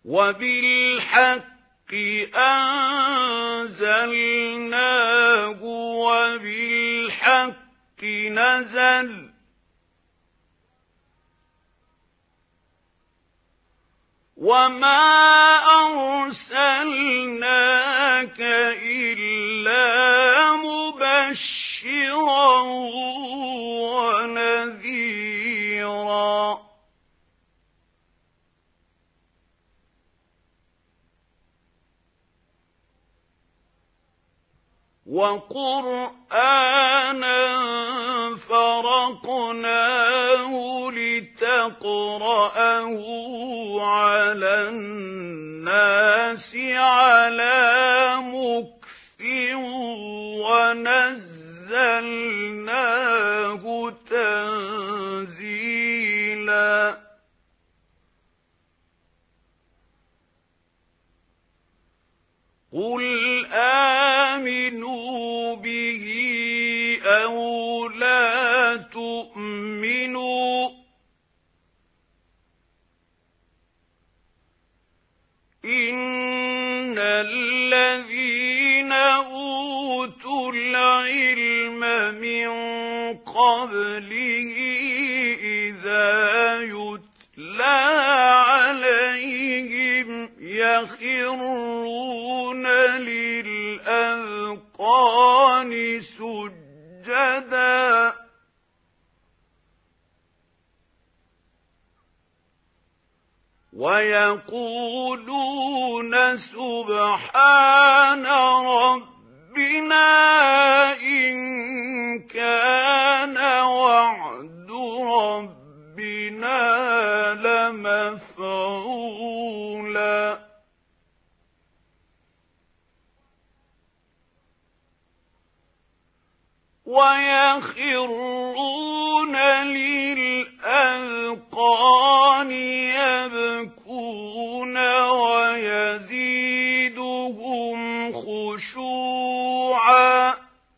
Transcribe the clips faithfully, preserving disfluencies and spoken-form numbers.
وبالحق أنزلناه وبالحق نزل وما أرسلناك إلا مبشرا ونذيرا وقرآنا فرقناه لتقرأه على الناس على مكث ونزلناه تنزيلا قل آمنوا به أو لا تؤمنوا إن الذين أوتوا العلم من قبله إذا يتلى عليهم يخرون للأذقان سجدا ويقولون سبحان ربنا إن كان وعد ربنا لمفعولا ويخرون للأذقان يبكون ويزيدهم خشوعا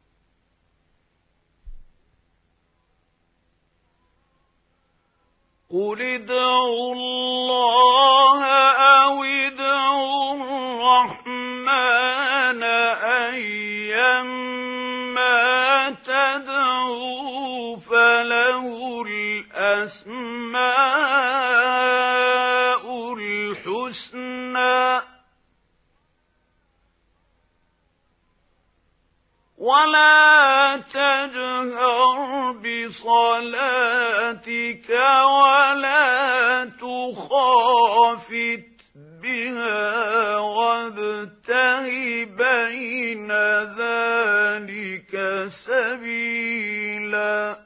قل ادعوا الله أو ادعوا الرحمن أيما تدعوا فله الأسماء الحسنى ولا تجهر بصلاتك ولا تخافت بها وابتغ بين ذلك سبيلا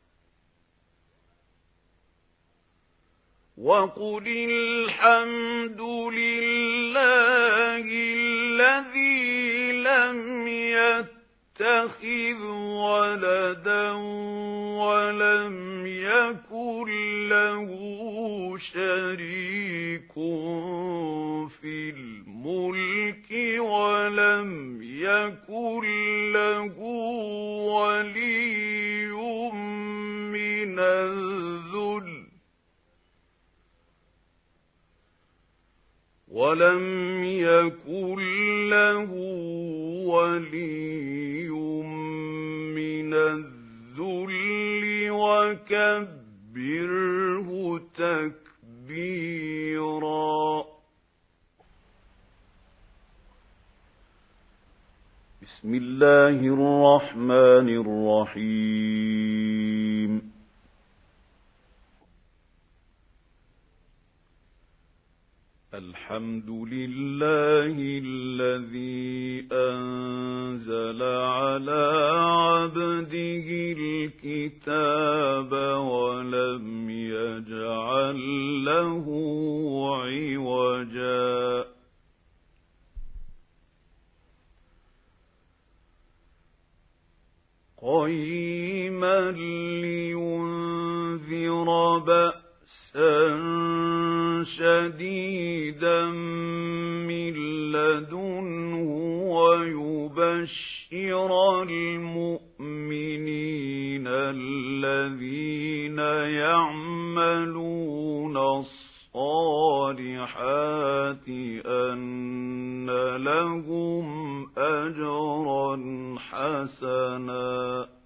وقل الحمد لله الذي لم يتخذ ولدا ولم يكن له شريك في الملك ولم يكن له ولي من الذل ولم يكن له ولي من الذل وكبره تكبيرا بسم الله الرحمن الرحيم الحمد لله الذي أنزل على عبده الكتاب ولم يجعل له عوجا قيما لينذر بأسا شديدا من لدنه ويبشر المؤمنين الذين يعملون الصالحات الصالحات أن لهم أجرا حسنا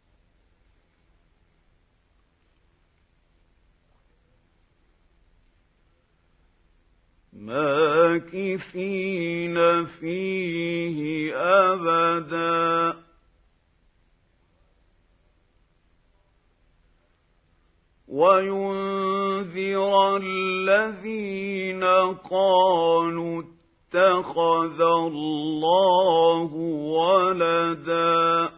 ماكثين فيه أبدا وينذر الذين قالوا اتخذ الله ولدا